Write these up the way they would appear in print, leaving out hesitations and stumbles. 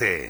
deporte.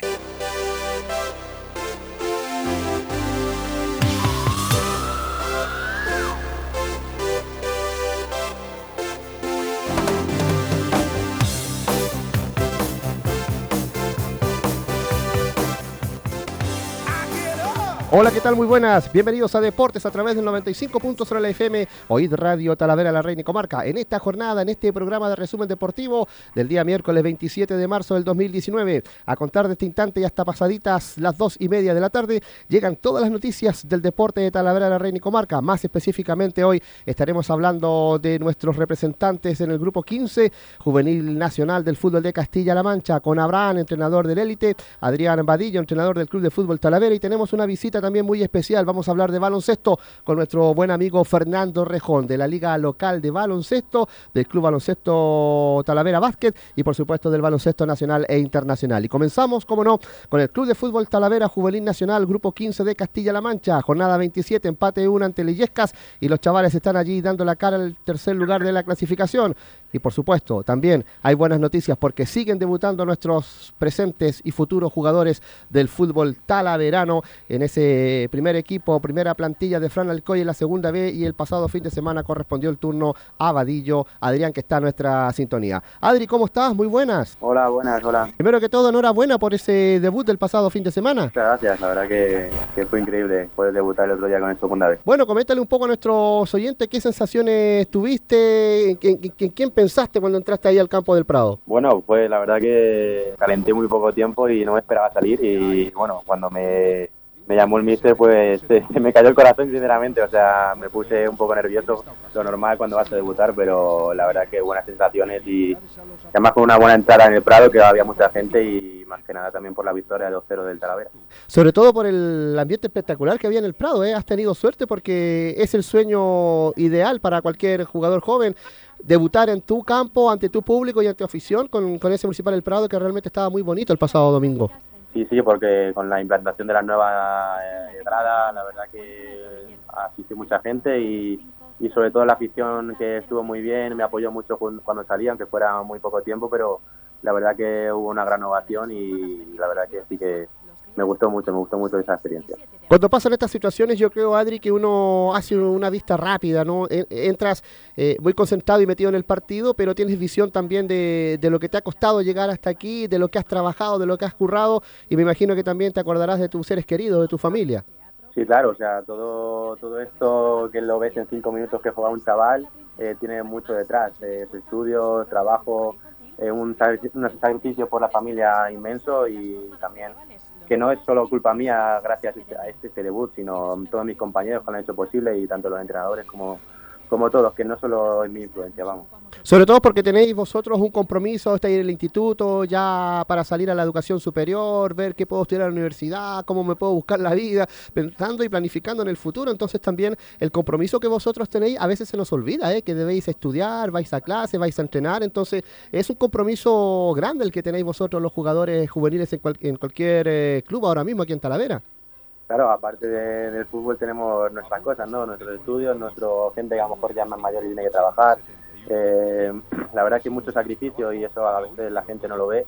Hola, ¿qué tal? Muy buenas. Bienvenidos a Deportes a través del 95.0 de la FM, Oíd Radio Talavera, La Reina y Comarca. En esta jornada, en este programa de resumen deportivo del día miércoles 27 de marzo del 2019, a contar de este instante y hasta pasaditas las 2:30 de la tarde, llegan todas las noticias del deporte de Talavera, La Reina y Comarca. Más específicamente hoy estaremos hablando de nuestros representantes en el grupo 15, Juvenil Nacional del Fútbol de Castilla-La Mancha, con Abraham, entrenador del Élite, Adrián Vadillo, entrenador del Club de Fútbol Talavera, y tenemos una visita también muy especial. Vamos a hablar de baloncesto con nuestro buen amigo Fernando Rejón, de la Liga Local de Baloncesto, del Club Baloncesto Talavera Básquet y por supuesto del baloncesto nacional e internacional. Y comenzamos, como no, con el Club de Fútbol Talavera Juvenil Nacional, grupo 15 de Castilla-La Mancha, jornada 27, empate 1 ante Illescas, y los chavales están allí dando la cara al tercer lugar de la clasificación. Y por supuesto, también hay buenas noticias porque siguen debutando nuestros presentes y futuros jugadores del fútbol talaverano en ese primer equipo, primera plantilla de Fran Alcoy en la segunda B, y el pasado fin de semana correspondió el turno a Vadillo, Adrián, que está en nuestra sintonía. Adri, ¿cómo estás? Muy buenas. Hola, buenas, hola. Primero que todo, enhorabuena por ese debut del pasado fin de semana. Muchas gracias, la verdad que fue increíble poder debutar el otro día con el segunda vez. Bueno, coméntale un poco a nuestros oyentes qué sensaciones tuviste, en quién pensaste cuando entraste ahí al campo del Prado. Bueno, pues la verdad que calenté muy poco tiempo y no me esperaba salir, y bueno, cuando me llamó el míster, pues se me cayó el corazón, sinceramente. O sea, me puse un poco nervioso, lo normal cuando vas a debutar, pero la verdad que buenas sensaciones, y además con una buena entrada en el Prado, que había mucha gente, y más que nada también por la victoria de 2-0 del Talavera. Sobre todo por el ambiente espectacular que había en el Prado, ¿eh? Has tenido suerte porque es el sueño ideal para cualquier jugador joven, debutar en tu campo, ante tu público y ante tu afición, con ese Municipal del Prado que realmente estaba muy bonito el pasado domingo. Sí, porque con la implantación de la nueva grada, la verdad que asistió mucha gente, y sobre todo la afición, que estuvo muy bien, me apoyó mucho cuando salía, aunque fuera muy poco tiempo, pero la verdad que hubo una gran ovación, y la verdad que sí que me gustó mucho esa experiencia. Cuando pasan estas situaciones, yo creo, Adri, que uno hace una vista rápida, ¿no? Entras muy concentrado y metido en el partido, pero tienes visión también de lo que te ha costado llegar hasta aquí, de lo que has trabajado, de lo que has currado, y me imagino que también te acordarás de tus seres queridos, de tu familia. Sí, claro, o sea, todo esto que lo ves en 5 minutos que juega un chaval, tiene mucho detrás, su estudio, trabajo, un sacrificio por la familia inmenso, y también que no es solo culpa mía gracias a este debut, sino todos mis compañeros que lo han hecho posible, y tanto los entrenadores como todos, que no solo es mi influencia, vamos. Sobre todo porque tenéis vosotros un compromiso, estáis en el instituto ya para salir a la educación superior, ver qué puedo estudiar en la universidad, cómo me puedo buscar la vida, pensando y planificando en el futuro. Entonces también el compromiso que vosotros tenéis a veces se nos olvida, que debéis estudiar, vais a clase, vais a entrenar. Entonces es un compromiso grande el que tenéis vosotros los jugadores juveniles en cualquier club ahora mismo aquí en Talavera. Claro, aparte del fútbol tenemos nuestras cosas, ¿no? Nuestros estudios, nuestra gente que a lo mejor ya es más mayor y tiene que trabajar. La verdad que hay mucho sacrificio, y eso a veces la gente no lo ve.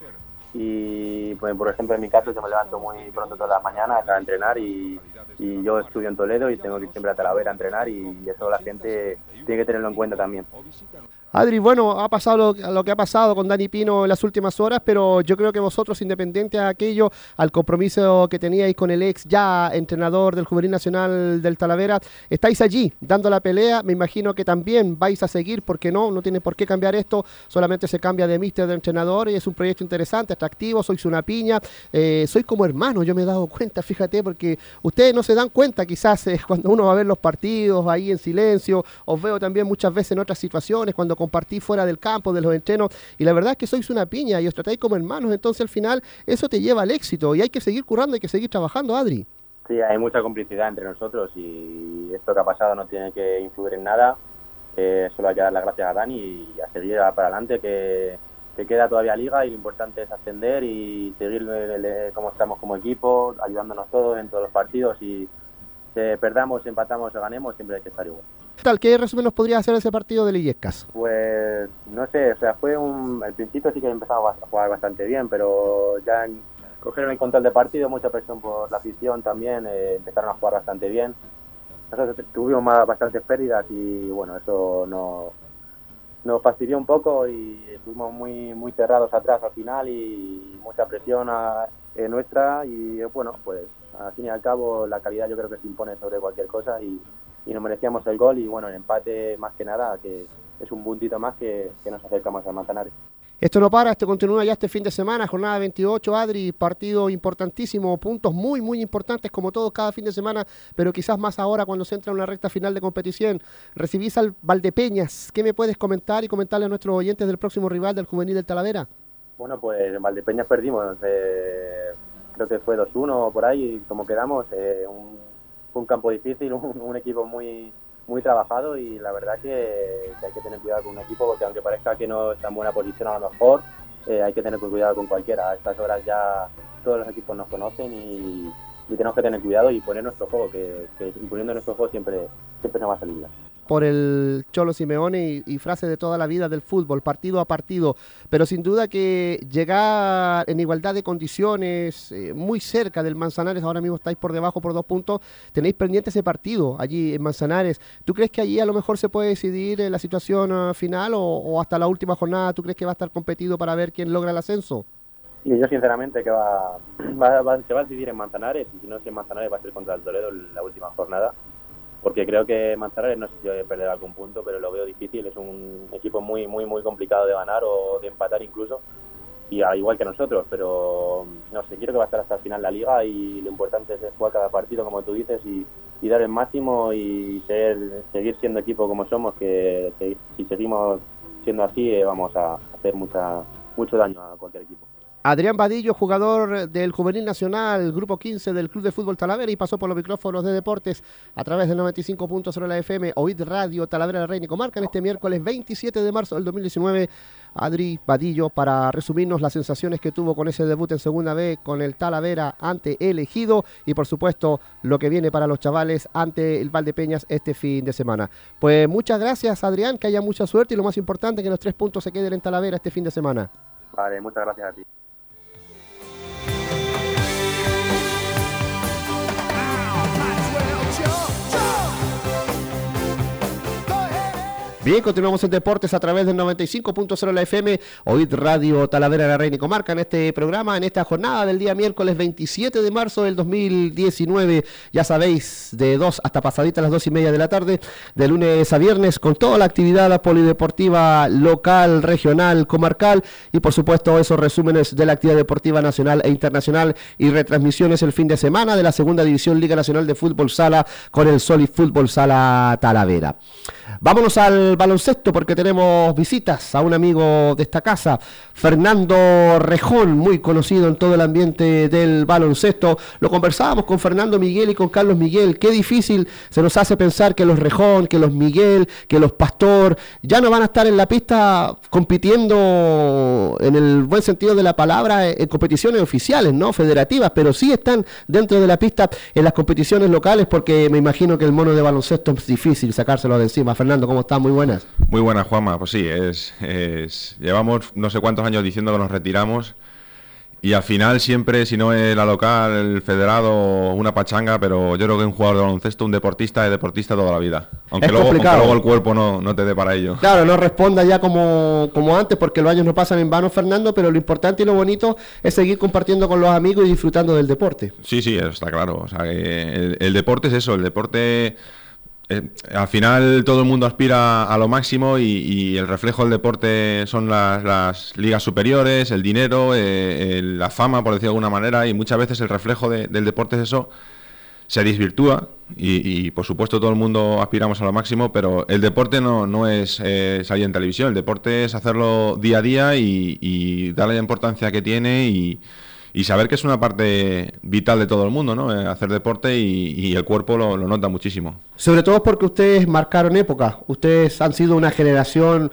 Y pues, por ejemplo, en mi caso, yo me levanto muy pronto todas las mañanas a entrenar, y yo estudio en Toledo y tengo que ir siempre a Talavera a entrenar, y eso la gente tiene que tenerlo en cuenta también. Adri, bueno, ha pasado lo que ha pasado con Dani Pino en las últimas horas, pero yo creo que vosotros, independiente a aquello, al compromiso que teníais con el ex ya entrenador del Juvenil Nacional del Talavera, estáis allí dando la pelea. Me imagino que también vais a seguir, porque no tiene por qué cambiar esto, solamente se cambia de míster, de entrenador, y es un proyecto interesante, atractivo, sois una piña, sois como hermanos, yo me he dado cuenta, fíjate, porque ustedes no se dan cuenta quizás cuando uno va a ver los partidos ahí en silencio. Os veo también muchas veces en otras situaciones, cuando compartí fuera del campo, de los entrenos, y la verdad es que sois una piña y os tratáis como hermanos. Entonces al final eso te lleva al éxito, y hay que seguir currando, hay que seguir trabajando, Adri. Sí, hay mucha complicidad entre nosotros, y esto que ha pasado no tiene que influir en nada. Solo hay que dar las gracias a Dani y a seguir para adelante, que queda todavía liga, y lo importante es ascender y seguir como estamos como equipo, ayudándonos todos en todos los partidos, y perdamos, empatamos o ganemos, siempre hay que estar igual. ¿Qué resumen nos podría hacer ese partido de Illescas? Pues no sé, o sea, al principio sí que empezamos a jugar bastante bien, pero ya cogieron el control de partido, mucha presión por la afición también, empezaron a jugar bastante bien. Nosotros tuvimos bastantes pérdidas y bueno, eso nos fastidió un poco y estuvimos muy cerrados atrás al final y mucha presión nuestra y bueno, pues al fin y al cabo la calidad yo creo que se impone sobre cualquier cosa y nos merecíamos el gol y bueno, el empate más que nada, que es un puntito más que nos acercamos al Manzanares. Esto no para, esto continúa ya este fin de semana, jornada 28, Adri, partido importantísimo, puntos muy importantes como todos cada fin de semana, pero quizás más ahora cuando se entra en una recta final de competición. Recibís al Valdepeñas, ¿qué me puedes comentar y comentarle a nuestros oyentes del próximo rival del Juvenil del Talavera? Bueno, pues en Valdepeñas perdimos, creo que fue 2-1 por ahí, como quedamos, un campo difícil, un equipo muy trabajado y la verdad que hay que tener cuidado con un equipo porque aunque parezca que no está en buena posición a lo mejor, hay que tener cuidado con cualquiera. A estas horas ya todos los equipos nos conocen y tenemos que tener cuidado y poner nuestro juego, que imponiendo nuestro juego siempre nos va a salir bien. Por el Cholo Simeone y frase de toda la vida del fútbol, partido a partido, pero sin duda que llegar en igualdad de condiciones, muy cerca del Manzanares, ahora mismo estáis por debajo por 2 puntos, tenéis pendiente ese partido allí en Manzanares. ¿Tú crees que allí a lo mejor se puede decidir la situación final o hasta la última jornada tú crees que va a estar competido para ver quién logra el ascenso? Y yo sinceramente que se va a decidir en Manzanares y si no es en Manzanares va a ser contra el Toledo en la última jornada. Porque creo que Manzanares no sé si va a perder algún punto, pero lo veo difícil. Es un equipo muy complicado de ganar o de empatar incluso, y igual que nosotros, pero no sé, quiero que va a estar hasta el final la liga y lo importante es jugar cada partido, como tú dices, y dar el máximo y seguir siendo equipo como somos, que si seguimos siendo así vamos a hacer mucho daño a cualquier equipo. Adrián Vadillo, jugador del Juvenil Nacional, Grupo 15 del Club de Fútbol Talavera y pasó por los micrófonos de Deportes a través del 95.0 la FM, OID Radio, Talavera la Reina y Comarca en este miércoles 27 de marzo del 2019. Adri Vadillo para resumirnos las sensaciones que tuvo con ese debut en Segunda B con el Talavera ante el Ejido y por supuesto lo que viene para los chavales ante el Valdepeñas este fin de semana. Pues muchas gracias Adrián, que haya mucha suerte y lo más importante que los 3 puntos se queden en Talavera este fin de semana. Vale, muchas gracias a ti. Bien, continuamos en Deportes a través del 95.0 la FM, OID Radio Talavera la Reina y Comarca en este programa, en esta jornada del día miércoles 27 de marzo del 2019. Ya sabéis, de 2 hasta pasadita las 2:30 de la tarde, de lunes a viernes, con toda la actividad polideportiva local, regional, comarcal y por supuesto esos resúmenes de la actividad deportiva nacional e internacional y retransmisiones el fin de semana de la Segunda División Liga Nacional de Fútbol Sala con el Solid Fútbol Sala Talavera. Vámonos al baloncesto porque tenemos visitas a un amigo de esta casa, Fernando Rejón, muy conocido en todo el ambiente del baloncesto. Lo conversábamos con Fernando Miguel y con Carlos Miguel. Qué difícil se nos hace pensar que los Rejón, que los Miguel, que los Pastor ya no van a estar en la pista compitiendo en el buen sentido de la palabra en competiciones oficiales, ¿no? Federativas, pero sí están dentro de la pista en las competiciones locales porque me imagino que el mono de baloncesto es difícil sacárselo de encima. Fernando, ¿cómo estás? Muy buenas. Muy buenas, Juanma. Pues sí, llevamos no sé cuántos años diciendo que nos retiramos y al final siempre, si no es la local, el federado, una pachanga, pero yo creo que un jugador de baloncesto, un deportista, es deportista toda la vida. Aunque luego el cuerpo no te dé para ello. Claro, no responda ya como antes, porque los años no pasan en vano, Fernando, pero lo importante y lo bonito es seguir compartiendo con los amigos y disfrutando del deporte. Sí, eso está claro. O sea, que el deporte es eso, el deporte... al final todo el mundo aspira a lo máximo y el reflejo del deporte son las ligas superiores, el dinero, la fama, por decirlo de alguna manera, y muchas veces el reflejo del deporte es eso, se desvirtúa y por supuesto todo el mundo aspiramos a lo máximo, pero el deporte no es salir en televisión, el deporte es hacerlo día a día y darle la importancia que tiene y saber que es una parte vital de todo el mundo, ¿no? Hacer deporte y el cuerpo lo nota muchísimo. Sobre todo porque ustedes marcaron época. Ustedes han sido una generación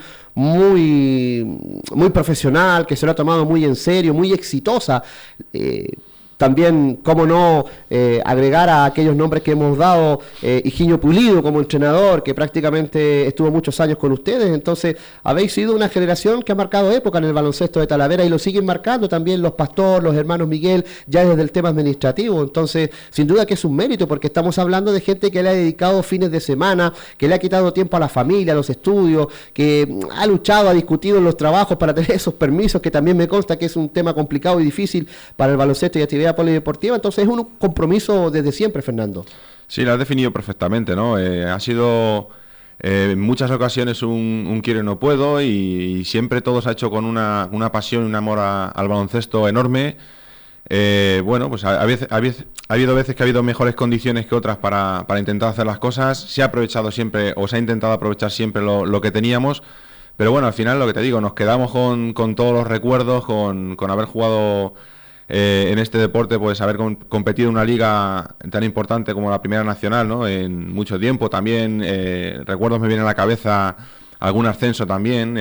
muy profesional, que se lo ha tomado muy en serio, muy exitosa. también, cómo no, agregar a aquellos nombres que hemos dado, Higinio Pulido como entrenador, que prácticamente estuvo muchos años con ustedes. Entonces, habéis sido una generación que ha marcado época en el baloncesto de Talavera y lo siguen marcando también los Pastor, los hermanos Miguel, ya desde el tema administrativo. Entonces, sin duda que es un mérito, porque estamos hablando de gente que le ha dedicado fines de semana, que le ha quitado tiempo a la familia, a los estudios, que ha luchado, ha discutido en los trabajos para tener esos permisos, que también me consta que es un tema complicado y difícil para el baloncesto y actividad polideportiva. Entonces, es un compromiso desde siempre, Fernando. Sí, lo has definido perfectamente, ¿no? Ha sido en muchas ocasiones un quiero y no puedo, y siempre todo se ha hecho con una pasión y un amor al baloncesto enorme. Bueno, pues ha habido veces que ha habido mejores condiciones que otras para intentar hacer las cosas. Se ha aprovechado siempre, o se ha intentado aprovechar siempre lo que teníamos. Pero bueno, al final lo que te digo, nos quedamos con todos los recuerdos, con haber jugado en este deporte, pues haber competido en una liga tan importante como la Primera Nacional, ¿no? En mucho tiempo también. Recuerdos me vienen a la cabeza algún ascenso también,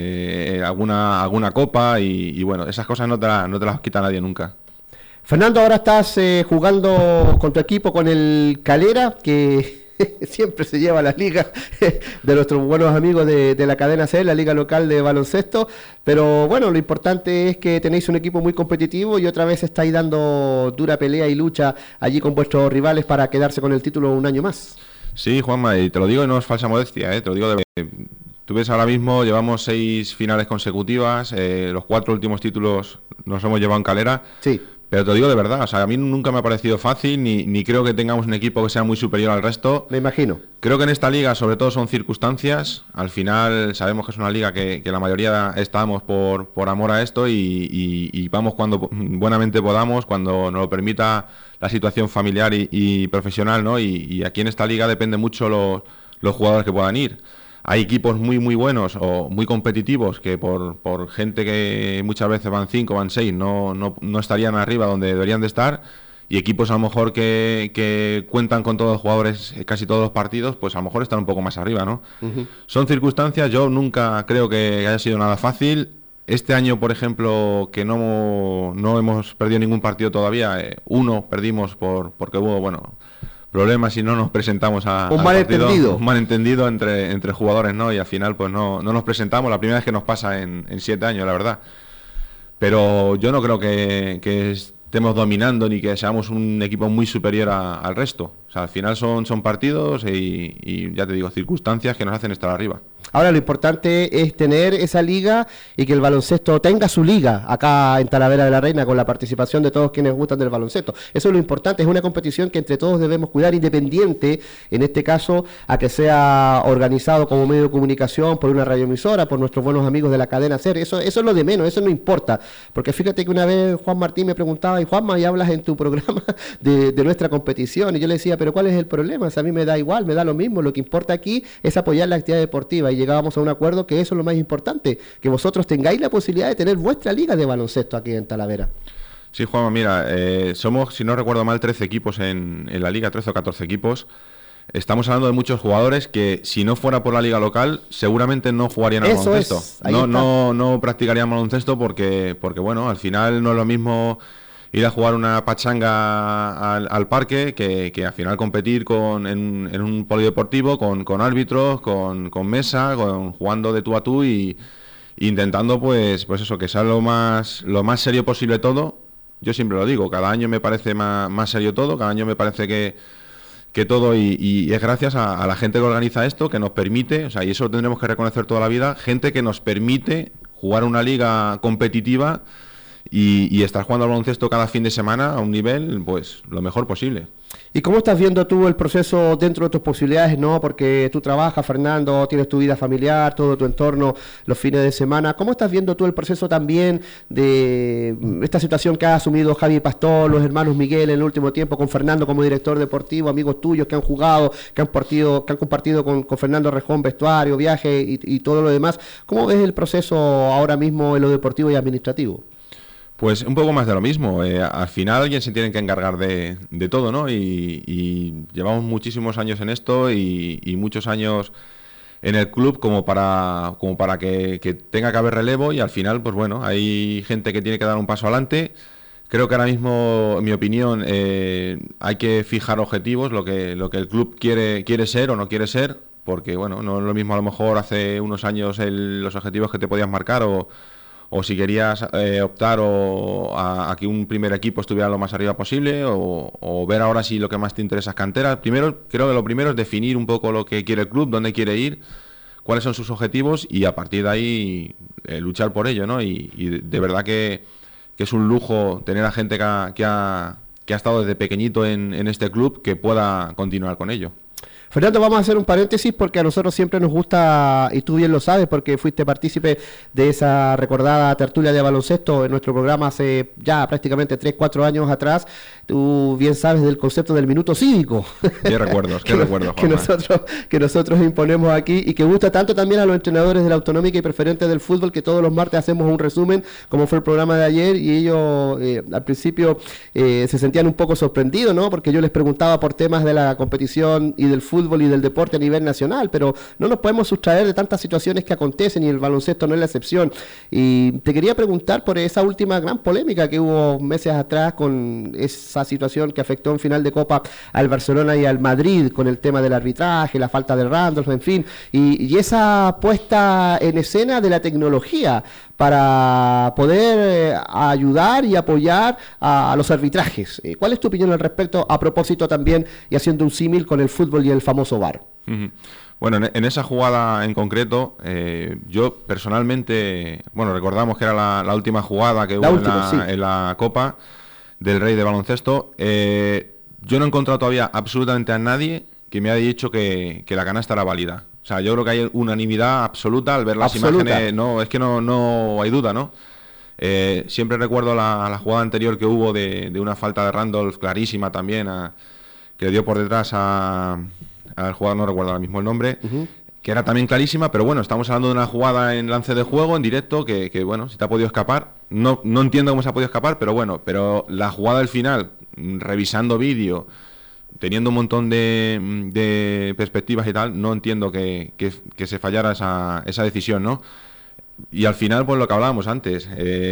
alguna copa, y bueno, esas cosas no te las quita nadie nunca. Fernando, ahora estás jugando con tu equipo, con el Calera, que siempre se lleva las ligas de nuestros buenos amigos de la cadena C, la liga local de baloncesto. Pero bueno, lo importante es que tenéis un equipo muy competitivo y otra vez estáis dando dura pelea y lucha allí con vuestros rivales para quedarse con el título un año más. Sí, Juanma, y te lo digo y no es falsa modestia, te lo digo de... Tú ves, ahora mismo llevamos 6 finales consecutivas, los 4 últimos títulos nos hemos llevado en Calera. Sí. Pero te lo digo de verdad, o sea, a mí nunca me ha parecido fácil, ni creo que tengamos un equipo que sea muy superior al resto. Me imagino. Creo que en esta liga sobre todo son circunstancias. Al final sabemos que es una liga que la mayoría estamos por amor a esto, y vamos cuando buenamente podamos, cuando nos lo permita la situación familiar y profesional, ¿no? Y aquí en esta liga depende mucho los jugadores que puedan ir. Hay equipos muy muy buenos o muy competitivos que por gente que muchas veces van 5, van 6, no estarían arriba donde deberían de estar, y equipos a lo mejor que cuentan con todos los jugadores casi todos los partidos, pues a lo mejor están un poco más arriba, ¿no? Uh-huh. Son circunstancias. Yo nunca creo que haya sido nada fácil. Este año, por ejemplo, que no hemos perdido ningún partido todavía, uno perdimos porque hubo, bueno, problemas y no nos presentamos un malentendido. Un malentendido entre jugadores, ¿no? Y al final pues no nos presentamos. La primera vez que nos pasa en 7 años, la verdad. Pero yo no creo que estemos dominando ni que seamos un equipo muy superior al resto. O sea, al final son partidos y ya te digo, circunstancias que nos hacen estar arriba. Ahora lo importante es tener esa liga y que el baloncesto tenga su liga acá en Talavera de la Reina, con la participación de todos quienes gustan del baloncesto. Eso es lo importante, es una competición que entre todos debemos cuidar, independiente, en este caso, a que sea organizado como medio de comunicación por una radioemisora, por nuestros buenos amigos de la cadena SER. Eso es lo de menos, eso no importa. Porque fíjate que una vez Juan Martín me preguntaba, y Juanma, y hablas en tu programa de nuestra competición, y yo le decía, pero ¿cuál es el problema? O sea, a mí me da igual, me da lo mismo, lo que importa aquí es apoyar la actividad deportiva, y llegábamos a un acuerdo que eso es lo más importante, que vosotros tengáis la posibilidad de tener vuestra liga de baloncesto aquí en Talavera. Sí, Juanma, mira, somos, si no recuerdo mal, 13 equipos en la liga, 13 o 14 equipos. Estamos hablando de muchos jugadores que, si no fuera por la liga local, seguramente no jugarían al baloncesto. No practicarían baloncesto porque, bueno, al final no es lo mismo ir a jugar una pachanga al parque que al final competir en un polideportivo con árbitros, con mesa, jugando de tú a tú y intentando pues eso, que sea lo más serio posible todo. Yo siempre lo digo, cada año me parece más serio todo, cada año me parece que todo, y es gracias a la gente que organiza esto, que nos permite, o sea, y eso lo tendremos que reconocer toda la vida, gente que nos permite jugar una liga competitiva y estar jugando al baloncesto cada fin de semana a un nivel, pues, lo mejor posible. ¿Y cómo estás viendo tú el proceso dentro de tus posibilidades, no? Porque tú trabajas, Fernando, tienes tu vida familiar, todo tu entorno, los fines de semana. ¿Cómo estás viendo tú el proceso también de esta situación que ha asumido Javi Pastor, los hermanos Miguel en el último tiempo, con Fernando como director deportivo, amigos tuyos que han jugado, que han compartido con Fernando Rejón vestuario, viaje y todo lo demás? ¿Cómo ves el proceso ahora mismo en lo deportivo y administrativo? Pues un poco más de lo mismo. Al final alguien se tiene que encargar de todo, ¿no? Y llevamos muchísimos años en esto y muchos años en el club como para que tenga que haber relevo, y al final, pues bueno, hay gente que tiene que dar un paso adelante. Creo que ahora mismo, en mi opinión, hay que fijar objetivos, lo que el club quiere ser o no quiere ser, porque bueno, no es lo mismo a lo mejor hace unos años los objetivos que te podías marcar o si querías optar a que un primer equipo estuviera lo más arriba posible o ver ahora si lo que más te interesa es cantera. Primero, creo que lo primero es definir un poco lo que quiere el club, dónde quiere ir, cuáles son sus objetivos y a partir de ahí luchar por ello, ¿no? Y de verdad que es un lujo tener a gente que ha estado desde pequeñito en este club que pueda continuar con ello. Fernando, vamos a hacer un paréntesis porque a nosotros siempre nos gusta, y tú bien lo sabes porque fuiste partícipe de esa recordada tertulia de baloncesto en nuestro programa hace ya prácticamente 3-4 años atrás. Tú bien sabes del concepto del minuto cívico. Qué recuerdos, que nosotros imponemos aquí y que gusta tanto también a los entrenadores de la Autonómica y Preferente del Fútbol, que todos los martes hacemos un resumen, como fue el programa de ayer, y ellos al principio se sentían un poco sorprendidos, ¿no? Porque yo les preguntaba por temas de la competición y del fútbol y del deporte a nivel nacional, pero no nos podemos sustraer de tantas situaciones que acontecen y el baloncesto no es la excepción. Y te quería preguntar por esa última gran polémica que hubo meses atrás con esa situación que afectó en final de Copa al Barcelona y al Madrid con el tema del arbitraje, la falta de Randolph, en fin, y esa puesta en escena de la tecnología para poder ayudar y apoyar a los arbitrajes. ¿Cuál es tu opinión al respecto, a propósito también y haciendo un símil con el fútbol y el famoso VAR? Bueno, en esa jugada en concreto, yo personalmente, bueno, recordamos que era la última jugada que hubo en la Copa del Rey de baloncesto. Yo no he encontrado todavía absolutamente a nadie que me haya dicho que la canasta era válida. O sea, yo creo que hay unanimidad absoluta al ver las imágenes. No, es que no hay duda, ¿no? Siempre recuerdo la jugada anterior que hubo de una falta de Randolph clarísima también, que le dio por detrás al jugador, no recuerdo ahora mismo el nombre, que era también clarísima, pero bueno, estamos hablando de una jugada en lance de juego, en directo, que bueno, si te ha podido escapar, no entiendo cómo se ha podido escapar, pero bueno, pero la jugada del final, revisando vídeo, teniendo un montón de perspectivas y tal, no entiendo que se fallara esa decisión, ¿no? Y al final, pues lo que hablábamos antes,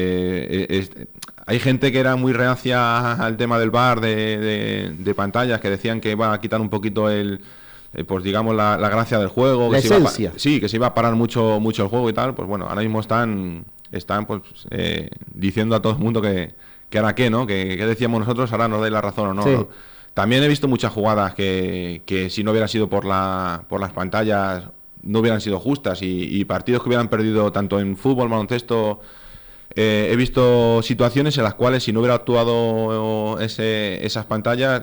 hay gente que era muy reacia al tema del VAR, de pantallas, que decían que iba a quitar un poquito pues digamos la gracia del juego, la esencia. Que se iba a parar mucho el juego y tal. Pues bueno, ahora mismo están pues diciendo a todo el mundo que ahora qué, ¿no? Que decíamos nosotros, ahora nos dais la razón o no, sí. ¿no? También he visto muchas jugadas que si no hubiera sido por las pantallas no hubieran sido justas y partidos que hubieran perdido tanto en fútbol, baloncesto. He visto situaciones en las cuales si no hubiera actuado esas pantallas,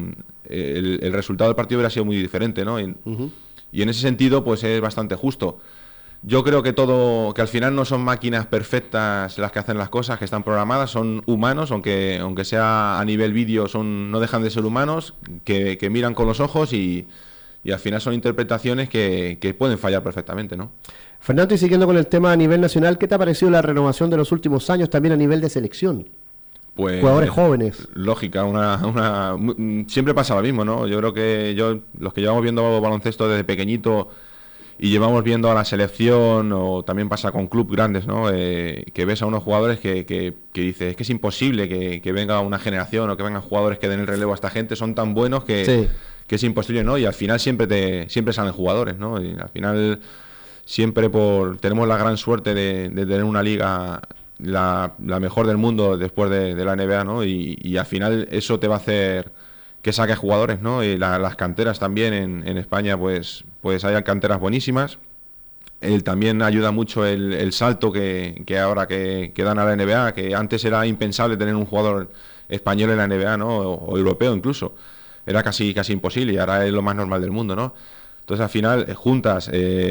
el resultado del partido hubiera sido muy diferente, ¿no? Y en ese sentido, pues es bastante justo. Yo creo que al final no son máquinas perfectas las que hacen las cosas, que están programadas, son humanos, aunque sea a nivel vídeo, no dejan de ser humanos, que miran con los ojos y al final son interpretaciones que pueden fallar perfectamente, ¿no? Fernando, y siguiendo con el tema a nivel nacional, ¿qué te ha parecido la renovación de los últimos años también a nivel de selección? Pues, jugadores jóvenes. Lógica, siempre pasa lo mismo, ¿no? Yo creo que los que llevamos viendo baloncesto desde pequeñito y llevamos viendo a la selección, o también pasa con clubes grandes, ¿no? Que ves a unos jugadores que dices, es que es imposible que venga una generación o que vengan jugadores que den el relevo a esta gente, son tan buenos que es imposible, ¿no? Y al final siempre salen jugadores, ¿no? Y al final siempre tenemos la gran suerte de tener una liga la mejor del mundo después de la NBA, ¿no? Y al final eso te va a hacer que saque jugadores, ¿no? Y las canteras también en España, pues hay canteras buenísimas. También ayuda mucho el salto que ahora que dan a la NBA, que antes era impensable tener un jugador español en la NBA, ¿no? O europeo incluso. Era casi imposible y ahora es lo más normal del mundo, ¿no? Entonces al final juntas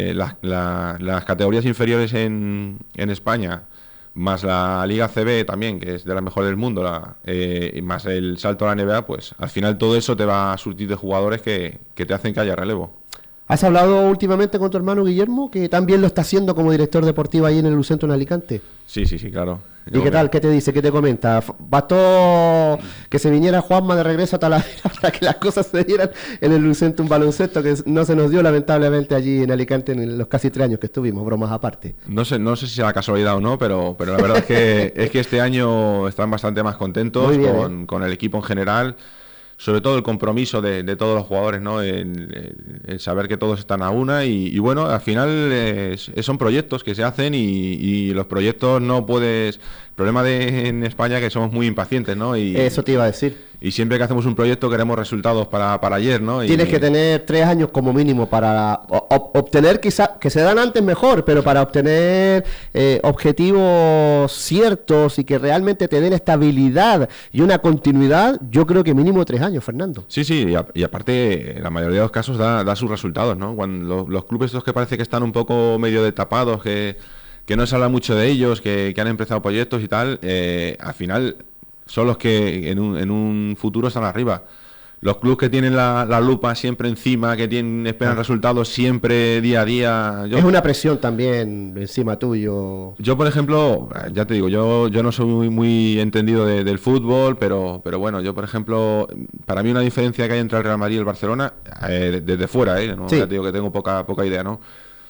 las categorías inferiores en España, más la Liga CB también, que es de las mejores del mundo, más el salto a la NBA, pues al final todo eso te va a surtir de jugadores que te hacen que haya relevo. ¿Has hablado últimamente con tu hermano Guillermo, que también lo está haciendo como director deportivo ahí en el Lucentro en Alicante? Sí, claro. ¿Y qué tal? ¿Qué te dice? ¿Qué te comenta? ¿Bastó que se viniera Juanma de regreso a Talavera para que las cosas se dieran en el Lucentum Baloncesto, que no se nos dio lamentablemente allí en Alicante en los casi 3 años que estuvimos, bromas aparte. No sé si será casualidad o no, pero la verdad es que este año están bastante más contentos con el equipo en general. Sobre todo el compromiso de todos los jugadores, ¿no? El saber que todos están a una y bueno, al final son proyectos que se hacen y los proyectos no puedes... El problema en España es que somos muy impacientes, ¿no? Eso te iba a decir. Y siempre que hacemos un proyecto queremos resultados para ayer, ¿no? Tienes que tener 3 años como mínimo para obtener, quizá, que se dan antes mejor, pero para obtener objetivos ciertos y que realmente te den estabilidad y una continuidad, yo creo que mínimo 3 años, Fernando. Sí, y aparte, en la mayoría de los casos da sus resultados, ¿no? Cuando los clubes estos que parece que están un poco medio destapados, que no se habla mucho de ellos, que han empezado proyectos y tal, al final son los que en un futuro están arriba. Los clubes que tienen la lupa siempre encima, que esperan resultados siempre día a día... Es una presión también encima tuyo. Yo, por ejemplo, ya te digo, yo no soy muy entendido del fútbol, pero bueno, yo, por ejemplo, para mí una diferencia que hay entre el Real Madrid y el Barcelona, desde fuera, ¿no? Sí. Ya te digo que tengo poca idea, ¿no?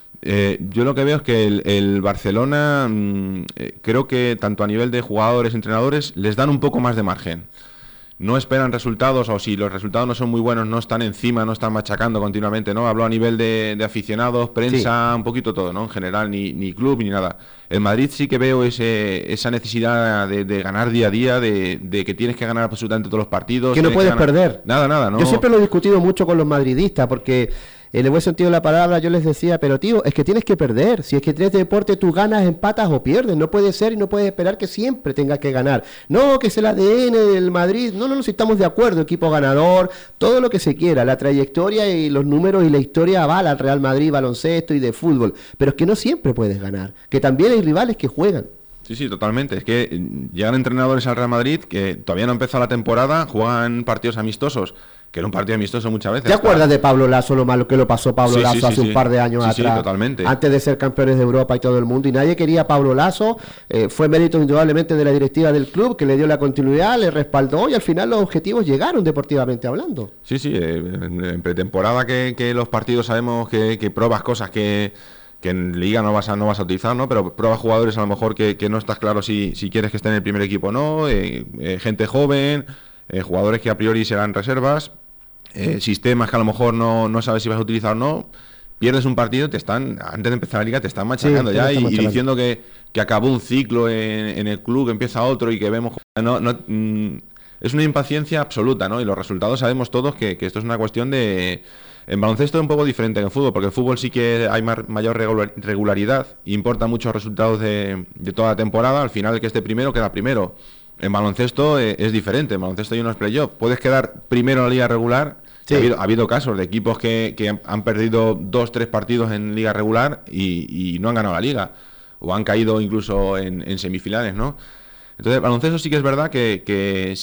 Yo lo que veo es que el Barcelona creo que tanto a nivel de jugadores, entrenadores, les dan un poco más de margen. No esperan resultados, o si los resultados no son muy buenos, no están encima, no están machacando continuamente, ¿no? Hablo a nivel de aficionados, prensa, sí. Un poquito todo, ¿no? En general, ni club ni nada. El Madrid sí que veo esa necesidad de ganar día a día, de que tienes que ganar absolutamente todos los partidos. Que no puedes perder. Nada, ¿no? Yo siempre lo he discutido mucho con los madridistas, porque... En el buen sentido de la palabra yo les decía, pero tío, es que tienes que perder. Si es que tienes deporte, tú ganas, empatas o pierdes. No puede ser y no puedes esperar que siempre tengas que ganar. No, que es el ADN del Madrid. No, si estamos de acuerdo, equipo ganador, todo lo que se quiera. La trayectoria y los números y la historia avala al Real Madrid, baloncesto y de fútbol. Pero es que no siempre puedes ganar. Que también hay rivales que juegan. Sí, totalmente. Es que llegan entrenadores al Real Madrid que todavía no ha empezado la temporada, juegan partidos amistosos, que era un partido amistoso muchas veces. ¿Te acuerdas de Pablo Lasso, lo malo que lo pasó Pablo Lasso hace un par de años atrás? Sí, totalmente. Antes de ser campeones de Europa y todo el mundo, y nadie quería a Pablo Lasso. Fue mérito indudablemente de la directiva del club, que le dio la continuidad, le respaldó, y al final los objetivos llegaron deportivamente hablando. Sí, en pretemporada que los partidos sabemos que pruebas cosas que en Liga no vas a utilizar, ¿no? Pero pruebas jugadores a lo mejor que no estás claro si quieres que esté en el primer equipo o no, gente joven, jugadores que a priori serán reservas, sistemas que a lo mejor no sabes si vas a utilizar o no. Pierdes un partido, antes de empezar la Liga te están machacando y diciendo que acabó un ciclo en el club, que empieza otro y que vemos... es una impaciencia absoluta, ¿no? Y los resultados sabemos todos que esto es una cuestión de... En baloncesto es un poco diferente que en fútbol, porque en fútbol sí que hay mayor regularidad, importan muchos resultados de toda la temporada, al final el que esté primero queda primero. En baloncesto es diferente, en baloncesto hay unos playoffs, puedes quedar primero en la liga regular, sí. Ha habido casos de equipos que han perdido 2-3 partidos en liga regular y no han ganado la liga, o han caído incluso en semifinales, ¿no? Entonces, baloncesto sí que es verdad que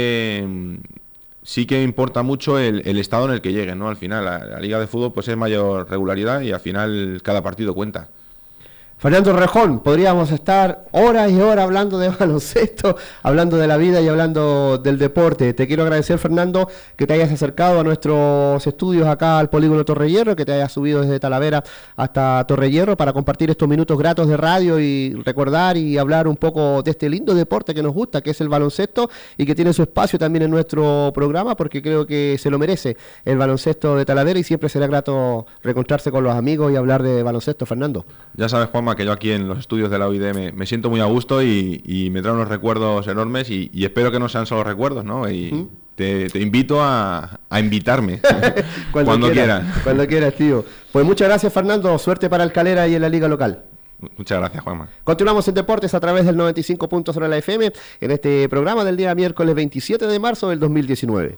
sí que importa mucho el estado en el que lleguen, ¿no? Al final, la liga de fútbol pues es mayor regularidad y al final cada partido cuenta. Fernando Rejón, podríamos estar horas y horas hablando de baloncesto, hablando de la vida y hablando del deporte. Te quiero agradecer, Fernando, que te hayas acercado a nuestros estudios acá al Polígono Torrehierro, que te hayas subido desde Talavera hasta Torrehierro para compartir estos minutos gratos de radio y recordar y hablar un poco de este lindo deporte que nos gusta, que es el baloncesto, y que tiene su espacio también en nuestro programa, porque creo que se lo merece el baloncesto de Talavera y siempre será grato reencontrarse con los amigos y hablar de baloncesto, Fernando. Ya sabes, Juanma, que yo aquí en los estudios de la UID me siento muy a gusto y me trae unos recuerdos enormes y espero que no sean solo recuerdos, ¿no? Y te invito a invitarme cuando quieras. Cuando quieras, tío. Pues muchas gracias, Fernando. Suerte para el Calera y en la liga local. Muchas gracias, Juanma. Continuamos en Deportes a través del 95.0 de la FM en este programa del día miércoles 27 de marzo del 2019.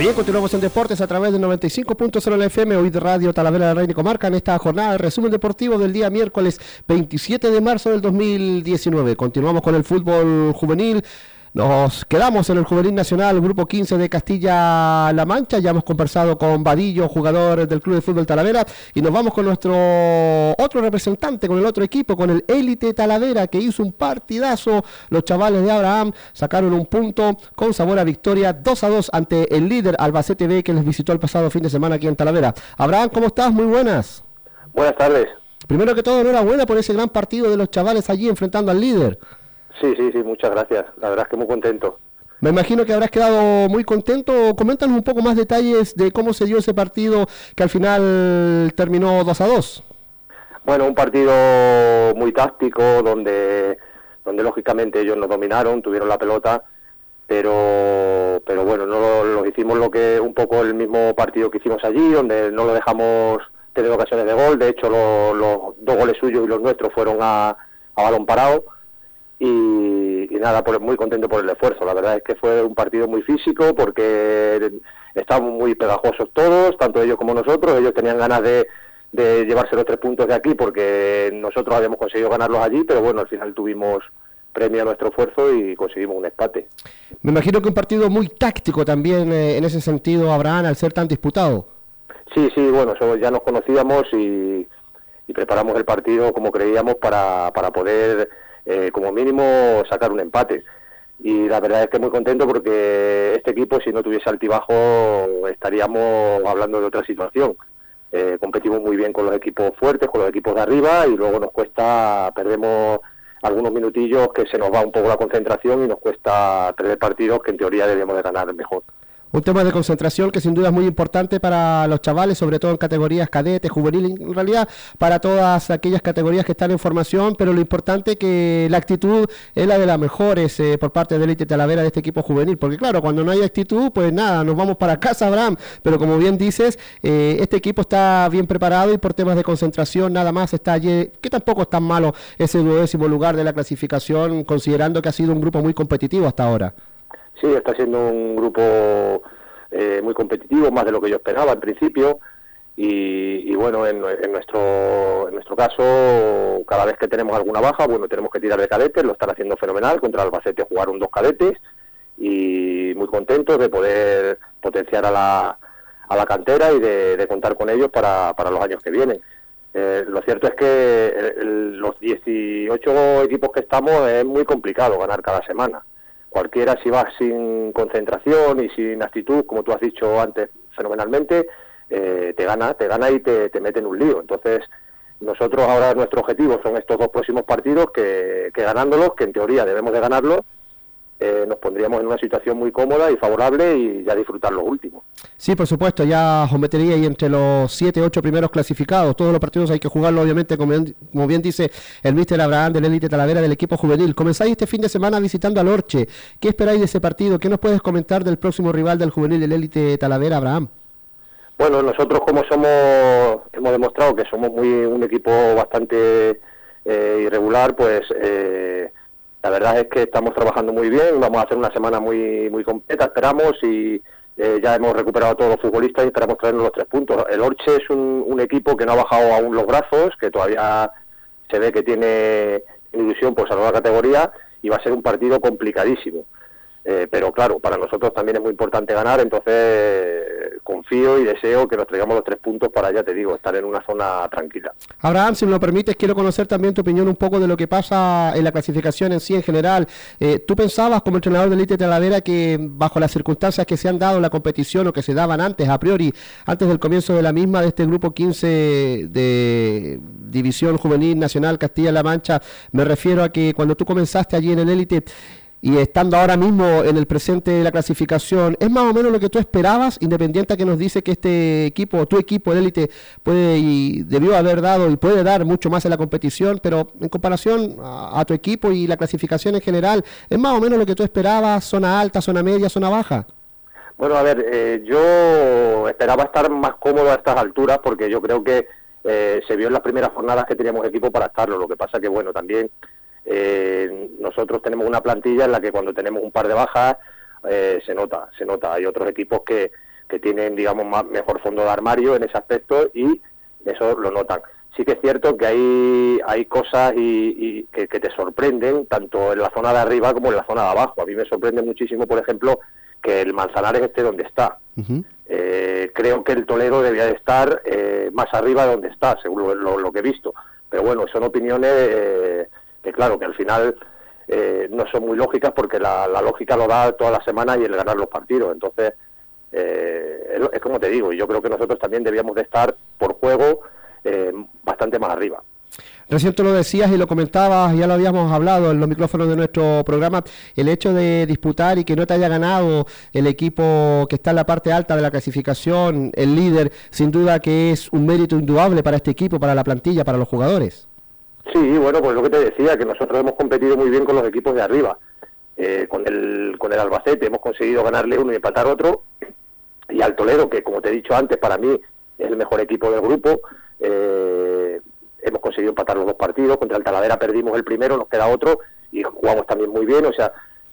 Bien, continuamos en Deportes a través del 95.0 de la FM, hoy de Radio Talavera de la Reina y Comarca, en esta jornada de resumen deportivo del día miércoles 27 de marzo del 2019. Continuamos con el fútbol juvenil. Nos quedamos en el Juvenil Nacional, Grupo 15 de Castilla-La Mancha. Ya hemos conversado con Vadillo, jugador del Club de Fútbol Talavera, y nos vamos con nuestro otro representante, con el otro equipo, con el Élite Talavera, que hizo un partidazo. Los chavales de Abraham sacaron un punto con sabor a victoria, 2-2 ante el líder Albacete B, que les visitó el pasado fin de semana aquí en Talavera. Abraham, ¿cómo estás? Muy buenas. Buenas tardes. Primero que todo, enhorabuena por ese gran partido de los chavales allí enfrentando al líder. Sí, muchas gracias. La verdad es que muy contento. Me imagino que habrás quedado muy contento. Coméntanos un poco más detalles de cómo se dio ese partido que al final terminó 2-2. Bueno, un partido muy táctico donde lógicamente ellos nos dominaron, tuvieron la pelota, pero bueno, no lo hicimos un poco el mismo partido que hicimos allí, donde no lo dejamos tener ocasiones de gol. De hecho, los 2 goles suyos y los nuestros fueron a balón parado. Y nada, muy contento por el esfuerzo. La verdad es que fue un partido muy físico porque estábamos muy pegajosos todos, tanto ellos como nosotros. Ellos tenían ganas de llevarse los 3 puntos de aquí porque nosotros habíamos conseguido ganarlos allí, pero bueno, al final tuvimos premio a nuestro esfuerzo y conseguimos un empate. Me imagino que un partido muy táctico también en ese sentido, Abraham, al ser tan disputado. Sí, bueno, ya nos conocíamos y preparamos el partido como creíamos para poder como mínimo sacar un empate. Y la verdad es que muy contento porque este equipo, si no tuviese altibajo, estaríamos hablando de otra situación. Competimos muy bien con los equipos fuertes, con los equipos de arriba, y luego perdemos algunos minutillos que se nos va un poco la concentración y nos cuesta perder partidos que en teoría debemos de ganar mejor. Un tema de concentración que sin duda es muy importante para los chavales, sobre todo en categorías cadetes, juvenil, en realidad para todas aquellas categorías que están en formación, pero lo importante es que la actitud es la de las mejores por parte del Élite Talavera de este equipo juvenil, porque claro, cuando no hay actitud, pues nada, nos vamos para casa, Abraham, pero como bien dices, este equipo está bien preparado y por temas de concentración nada más está allí, que tampoco es tan malo ese 12º lugar de la clasificación, considerando que ha sido un grupo muy competitivo hasta ahora. Sí, está siendo un grupo muy competitivo, más de lo que yo esperaba al principio, y bueno, en nuestro caso, cada vez que tenemos alguna baja, bueno, tenemos que tirar de cadetes, lo están haciendo fenomenal. Contra Albacete jugaron 2 cadetes, y muy contentos de poder potenciar a la cantera y de contar con ellos para los años que vienen. Lo cierto es que los 18 equipos que estamos es muy complicado ganar cada semana. Cualquiera, si vas sin concentración y sin actitud, como tú has dicho antes fenomenalmente, te gana y te mete en un lío. Entonces, nosotros ahora nuestro objetivo son estos 2 próximos partidos que ganándolos, que en teoría debemos de ganarlos, nos pondríamos en una situación muy cómoda y favorable y ya disfrutar los últimos. Sí, por supuesto, ya os metería ahí entre los 7, 8 primeros clasificados. Todos los partidos hay que jugarlo, obviamente, como bien dice el míster Abraham del Élite Talavera del equipo juvenil. Comenzáis este fin de semana visitando al Orche. ¿Qué esperáis de ese partido? ¿Qué nos puedes comentar del próximo rival del juvenil del Élite Talavera, Abraham? Bueno, nosotros hemos demostrado que somos un equipo bastante irregular, pues la verdad es que estamos trabajando muy bien. Vamos a hacer una semana muy completa, esperamos, y ya hemos recuperado a todos los futbolistas y esperamos traernos los 3 puntos. El Orche es un equipo que no ha bajado aún los brazos, que todavía se ve que tiene ilusión por salvar la categoría, y va a ser un partido complicadísimo. Pero claro, para nosotros también es muy importante ganar, entonces confío y deseo que nos traigamos los 3 puntos para, ya te digo, estar en una zona tranquila. Abraham, si me lo permites, quiero conocer también tu opinión un poco de lo que pasa en la clasificación en sí en general. ¿Tú pensabas como entrenador del Élite Talavera que bajo las circunstancias que se han dado en la competición o que se daban antes, a priori, antes del comienzo de la misma, de este grupo 15 de División Juvenil Nacional Castilla-La Mancha, me refiero a que cuando tú comenzaste allí en el Élite, y estando ahora mismo en el presente de la clasificación, ¿es más o menos lo que tú esperabas, independiente a que nos dice que este equipo, tu equipo, el Élite, puede y debió haber dado y puede dar mucho más en la competición, pero en comparación a tu equipo y la clasificación en general, ¿es más o menos lo que tú esperabas, zona alta, zona media, zona baja? Bueno, a ver, yo esperaba estar más cómodo a estas alturas, porque yo creo que se vio en las primeras jornadas que teníamos equipo para estarlo. Lo que pasa que, bueno, también nosotros tenemos una plantilla en la que cuando tenemos un par de bajas se nota. Hay otros equipos que que tienen, digamos, mejor fondo de armario en ese aspecto, y eso lo notan. Sí que es cierto que hay cosas y que te sorprenden, tanto en la zona de arriba como en la zona de abajo. A mí me sorprende muchísimo, por ejemplo, que el Manzanares esté donde está. Uh-huh. Creo que el Toledo debía de estar más arriba de donde está, según lo que he visto. Pero bueno, son opiniones que claro, que al final no son muy lógicas, porque la lógica lo da toda la semana y el ganar los partidos. Entonces, es como te digo, y yo creo que nosotros también debíamos de estar por juego bastante más arriba. Recién tú lo decías y lo comentabas, ya lo habíamos hablado en los micrófonos de nuestro programa, el hecho de disputar y que no te haya ganado el equipo que está en la parte alta de la clasificación, el líder, sin duda que es un mérito indudable para este equipo, para la plantilla, para los jugadores. Sí, bueno, pues lo que te decía, que nosotros hemos competido muy bien con los equipos de arriba. Con el Albacete hemos conseguido ganarle uno y empatar otro, y al Toledo, que como te he dicho antes, para mí es el mejor equipo del grupo, hemos conseguido empatar los 2 partidos. Contra el Talavera perdimos el primero, nos queda otro, y jugamos también muy bien. O sea,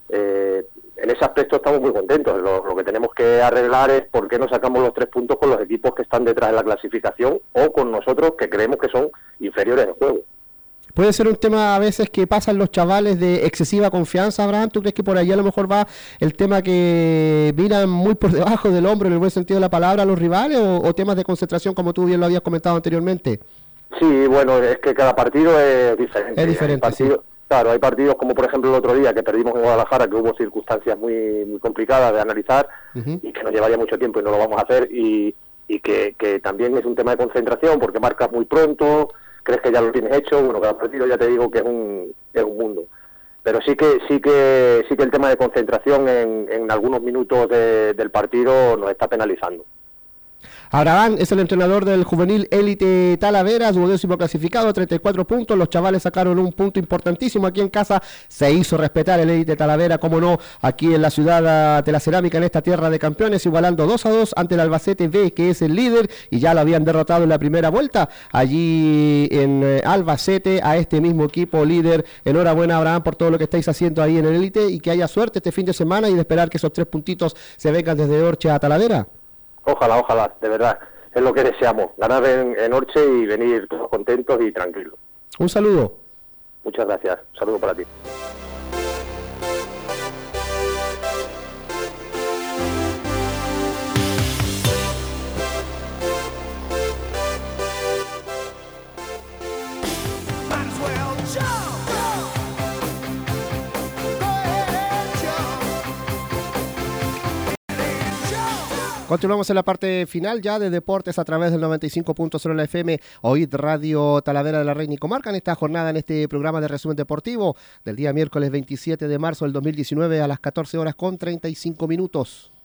en ese aspecto estamos muy contentos. Lo que tenemos que arreglar es por qué no sacamos los 3 puntos con los equipos que están detrás de la clasificación, o con nosotros, que creemos que son inferiores en juego. Puede ser un tema a veces que pasan los chavales de excesiva confianza, Abraham. ¿Tú crees que por allí a lo mejor va el tema que miran muy por debajo del hombro, en el buen sentido de la palabra, a los rivales, o temas de concentración, como tú bien lo habías comentado anteriormente? Sí, bueno, es que cada partido es diferente. Es diferente, sí. Claro, hay partidos como por ejemplo el otro día que perdimos en Guadalajara, que hubo circunstancias muy, muy complicadas de analizar, uh-huh, y que nos llevaría mucho tiempo y no lo vamos a hacer, y que también es un tema de concentración, porque marcas muy pronto, crees que ya lo tienes hecho. Bueno, cada partido ya te digo que es un mundo. Pero sí que el tema de concentración en algunos minutos del partido nos está penalizando. Abraham es el entrenador del juvenil Élite Talavera, 12º clasificado, 34 puntos. Los chavales sacaron un punto importantísimo aquí en casa. Se hizo respetar el Élite Talavera, como no, aquí en la ciudad de la cerámica, en esta tierra de campeones, igualando 2-2 ante el Albacete B, que es el líder, y ya lo habían derrotado en la primera vuelta allí en Albacete a este mismo equipo líder. Enhorabuena, Abraham, por todo lo que estáis haciendo ahí en el Élite, y que haya suerte este fin de semana, y de esperar que esos 3 puntitos se vengan desde Orche a Talavera. Ojalá, de verdad, es lo que deseamos, ganar en Orche y venir todos contentos y tranquilos. Un saludo. Muchas gracias, un saludo para ti. Continuamos en la parte final ya de deportes a través del 95.0 en la FM, OID Radio Talavera de la Reina y Comarca, en esta jornada, en este programa de resumen deportivo del día miércoles 27 de marzo del 2019 a las 14:35.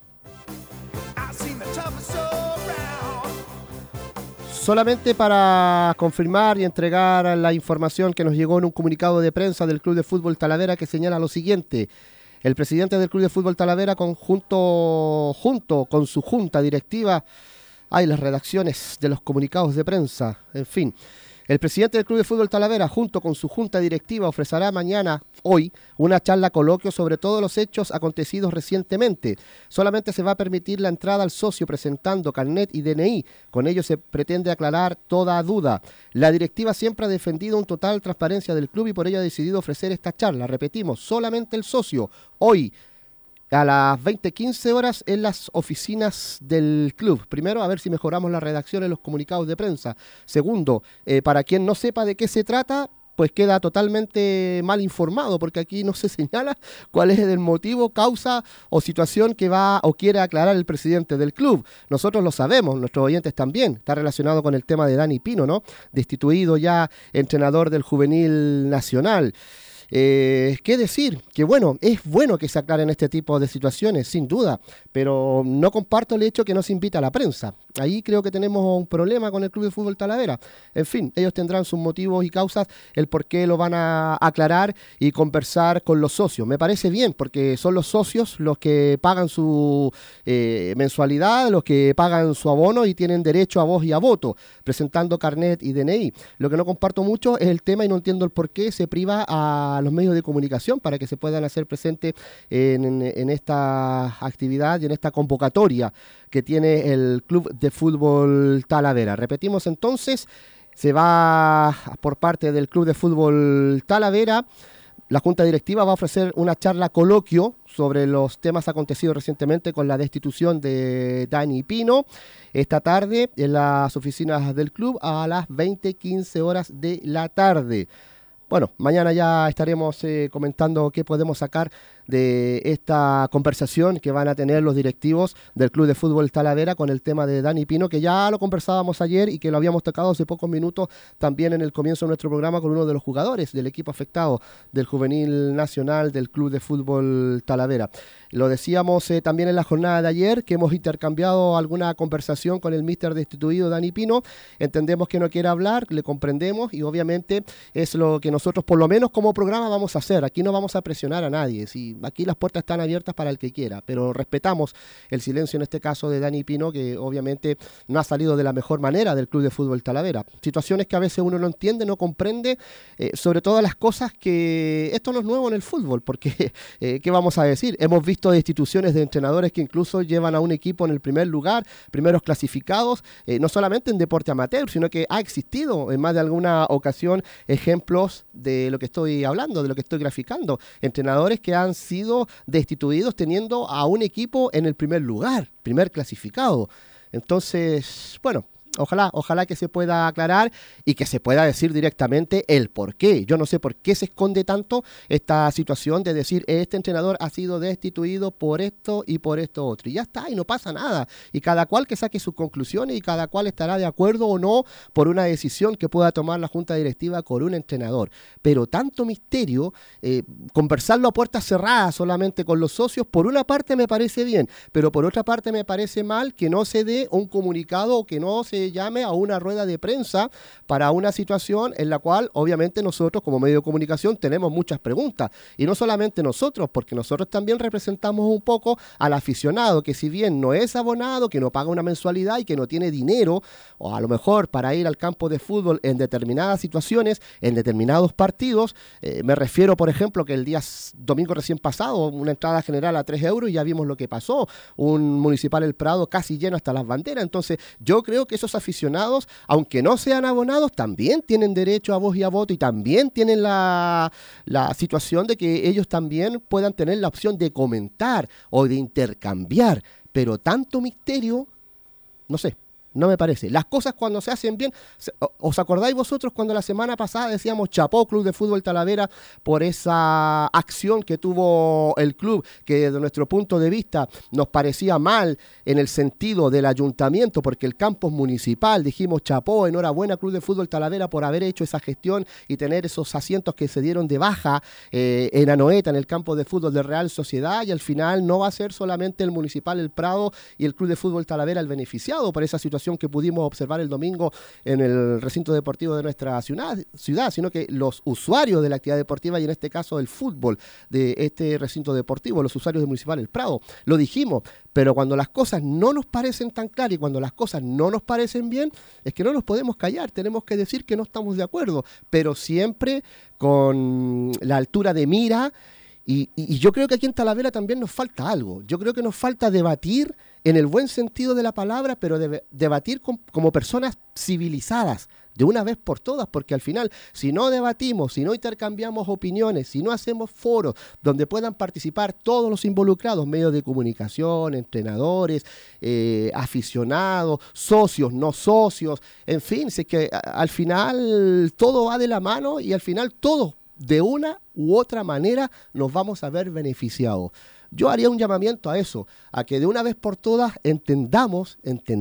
Solamente para confirmar y entregar la información que nos llegó en un comunicado de prensa del Club de Fútbol Talavera, que señala lo siguiente. El presidente del Club de Fútbol Talavera, junto con su junta directiva, hay las redacciones de los comunicados de prensa, en fin. El presidente del Club de Fútbol Talavera, junto con su junta directiva, ofrecerá hoy, una charla coloquio sobre todos los hechos acontecidos recientemente. Solamente se va a permitir la entrada al socio presentando carnet y DNI. Con ello se pretende aclarar toda duda. La directiva siempre ha defendido un total transparencia del club y por ello ha decidido ofrecer esta charla. Repetimos, solamente el socio. Hoy, a las 20:15 horas en las oficinas del club. Primero, a ver si mejoramos la redacción en los comunicados de prensa. Segundo, para quien no sepa de qué se trata, pues queda totalmente mal informado, porque aquí no se señala cuál es el motivo, causa o situación que va o quiere aclarar el presidente del club. Nosotros lo sabemos, nuestros oyentes también. Está relacionado con el tema de Dani Pino, ¿no? Destituido ya entrenador del Juvenil Nacional. ¿Qué decir? Que bueno, es bueno que se aclaren este tipo de situaciones, sin duda, pero no comparto el hecho que no se invita a la prensa. Ahí creo que tenemos un problema con el Club de Fútbol Talavera. En fin, ellos tendrán sus motivos y causas, el por qué lo van a aclarar y conversar con los socios. Me parece bien, porque son los socios los que pagan su mensualidad, los que pagan su abono y tienen derecho a voz y a voto, presentando carnet y DNI. Lo que no comparto mucho es el tema y no entiendo el por qué se priva a a los medios de comunicación para que se puedan hacer presentes en esta actividad y en esta convocatoria que tiene el Club de Fútbol Talavera. Repetimos entonces, se va por parte del Club de Fútbol Talavera. La Junta Directiva va a ofrecer una charla coloquio sobre los temas acontecidos recientemente con la destitución de Dani Pino esta tarde en las oficinas del club a las 20:15 horas de la tarde. Bueno, mañana ya estaremos comentando qué podemos sacar de esta conversación que van a tener los directivos del Club de Fútbol Talavera con el tema de Dani Pino, que ya lo conversábamos ayer y que lo habíamos tocado hace pocos minutos también en el comienzo de nuestro programa con uno de los jugadores del equipo afectado del Juvenil Nacional del Club de Fútbol Talavera. Lo decíamos también en la jornada de ayer, que hemos intercambiado alguna conversación con el míster destituido Dani Pino. Entendemos que no quiere hablar, le comprendemos y obviamente es lo que nosotros por lo menos como programa vamos a hacer. Aquí no vamos a presionar a nadie. Si aquí las puertas están abiertas para el que quiera, pero respetamos el silencio en este caso de Dani Pino, que obviamente no ha salido de la mejor manera del Club de Fútbol Talavera. Situaciones que a veces uno no entiende, no comprende, sobre todo las cosas que... Esto no es nuevo en el fútbol, porque ¿qué vamos a decir? Hemos visto destituciones de entrenadores que incluso llevan a un equipo en el primer lugar, primeros clasificados, no solamente en deporte amateur, sino que ha existido en más de alguna ocasión ejemplos de lo que estoy hablando, de lo que estoy graficando. Entrenadores que han sido destituidos teniendo a un equipo en el primer lugar, primer clasificado. Entonces, bueno, ojalá que se pueda aclarar y que se pueda decir directamente el por qué. Yo no sé por qué se esconde tanto esta situación de decir este entrenador ha sido destituido por esto y por esto otro. Y ya está, y no pasa nada. Y cada cual que saque sus conclusiones y cada cual estará de acuerdo o no por una decisión que pueda tomar la Junta Directiva con un entrenador. Pero tanto misterio, conversarlo a puertas cerradas solamente con los socios, por una parte me parece bien, pero por otra parte me parece mal que no se dé un comunicado o que no se llame a una rueda de prensa para una situación en la cual obviamente nosotros como medio de comunicación tenemos muchas preguntas, y no solamente nosotros, porque nosotros también representamos un poco al aficionado que si bien no es abonado, que no paga una mensualidad y que no tiene dinero o a lo mejor para ir al campo de fútbol en determinadas situaciones, en determinados partidos, me refiero por ejemplo que el día domingo recién pasado una entrada general a 3 euros y ya vimos lo que pasó, un Municipal El Prado casi lleno hasta las banderas. Entonces yo creo que esos aficionados, aunque no sean abonados, también tienen derecho a voz y a voto y también tienen la situación de que ellos también puedan tener la opción de comentar o de intercambiar, pero tanto misterio, no sé. No me parece. Las cosas cuando se hacen bien, ¿os acordáis vosotros cuando la semana pasada decíamos chapó Club de Fútbol Talavera por esa acción que tuvo el club, que desde nuestro punto de vista nos parecía mal en el sentido del ayuntamiento, porque el campo es municipal? Dijimos chapó, enhorabuena Club de Fútbol Talavera por haber hecho esa gestión y tener esos asientos que se dieron de baja en Anoeta, en el campo de fútbol de Real Sociedad, y al final no va a ser solamente el Municipal El Prado y el Club de Fútbol Talavera el beneficiado por esa situación que pudimos observar el domingo en el recinto deportivo de nuestra ciudad, sino que los usuarios de la actividad deportiva y en este caso el fútbol de este recinto deportivo, los usuarios del Municipal El Prado, lo dijimos, pero cuando las cosas no nos parecen tan claras y cuando las cosas no nos parecen bien, es que no nos podemos callar, tenemos que decir que no estamos de acuerdo, pero siempre con la altura de mira. Y yo creo que aquí en Talavera también nos falta algo. Yo creo que nos falta debatir en el buen sentido de la palabra, pero debatir como personas civilizadas, de una vez por todas, porque al final, si no debatimos, si no intercambiamos opiniones, si no hacemos foros donde puedan participar todos los involucrados, medios de comunicación, entrenadores, aficionados, socios, no socios, en fin, es que al final todo va de la mano y al final todos, de una u otra manera, nos vamos a ver beneficiados. Yo haría un llamamiento a eso, a que de una vez por todas entendamos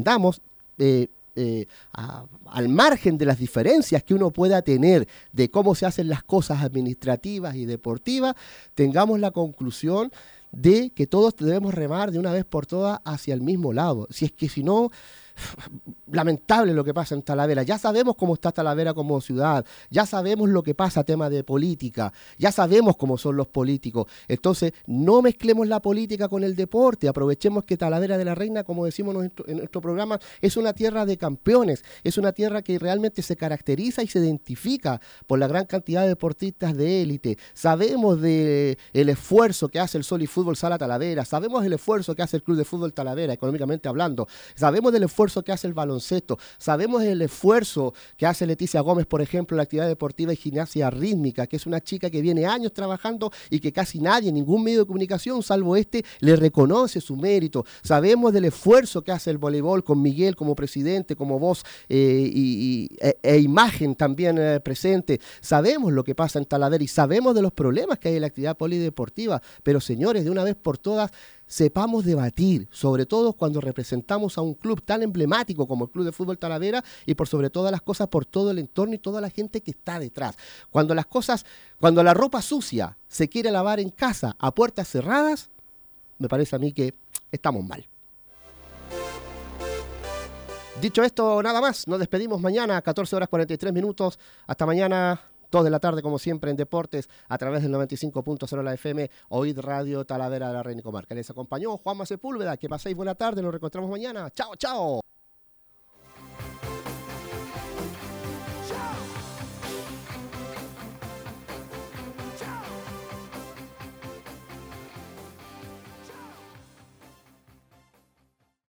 al margen de las diferencias que uno pueda tener de cómo se hacen las cosas administrativas y deportivas, tengamos la conclusión de que todos debemos remar de una vez por todas hacia el mismo lado. Si es que si no, lamentable lo que pasa en Talavera. Ya sabemos cómo está Talavera como ciudad, ya sabemos lo que pasa tema de política, ya sabemos cómo son los políticos. Entonces, no mezclemos la política con el deporte, aprovechemos que Talavera de la Reina, como decimos en nuestro programa, es una tierra de campeones, es una tierra que realmente se caracteriza y se identifica por la gran cantidad de deportistas de élite. Sabemos del esfuerzo que hace el Sol y Fútbol Sala Talavera, sabemos el esfuerzo que hace el Club de Fútbol Talavera, económicamente hablando, sabemos del esfuerzo que hace el baloncesto, sabemos el esfuerzo que hace Leticia Gómez, por ejemplo, en la actividad deportiva y gimnasia rítmica, que es una chica que viene años trabajando y que casi nadie, ningún medio de comunicación, salvo le reconoce su mérito. Sabemos del esfuerzo que hace el voleibol con Miguel como presidente, como voz e imagen también presente. Sabemos lo que pasa en Talavera y sabemos de los problemas que hay en la actividad polideportiva, pero señores, de una vez por todas, sepamos debatir, sobre todo cuando representamos a un club tan emblemático como el Club de Fútbol Talavera y por sobre todas las cosas, por todo el entorno y toda la gente que está detrás. Cuando la ropa sucia se quiere lavar en casa a puertas cerradas, me parece a mí que estamos mal. Dicho esto, nada más, nos despedimos mañana, 14 horas 43 minutos. Hasta mañana, 2 de la tarde, como siempre, en Deportes, a través del 95.0 la FM, Oíd Radio Talavera de la Reina y Comarca. Les acompañó Juanma Sepúlveda. Que paséis buena tarde, nos reencontramos mañana. ¡Chao, chao!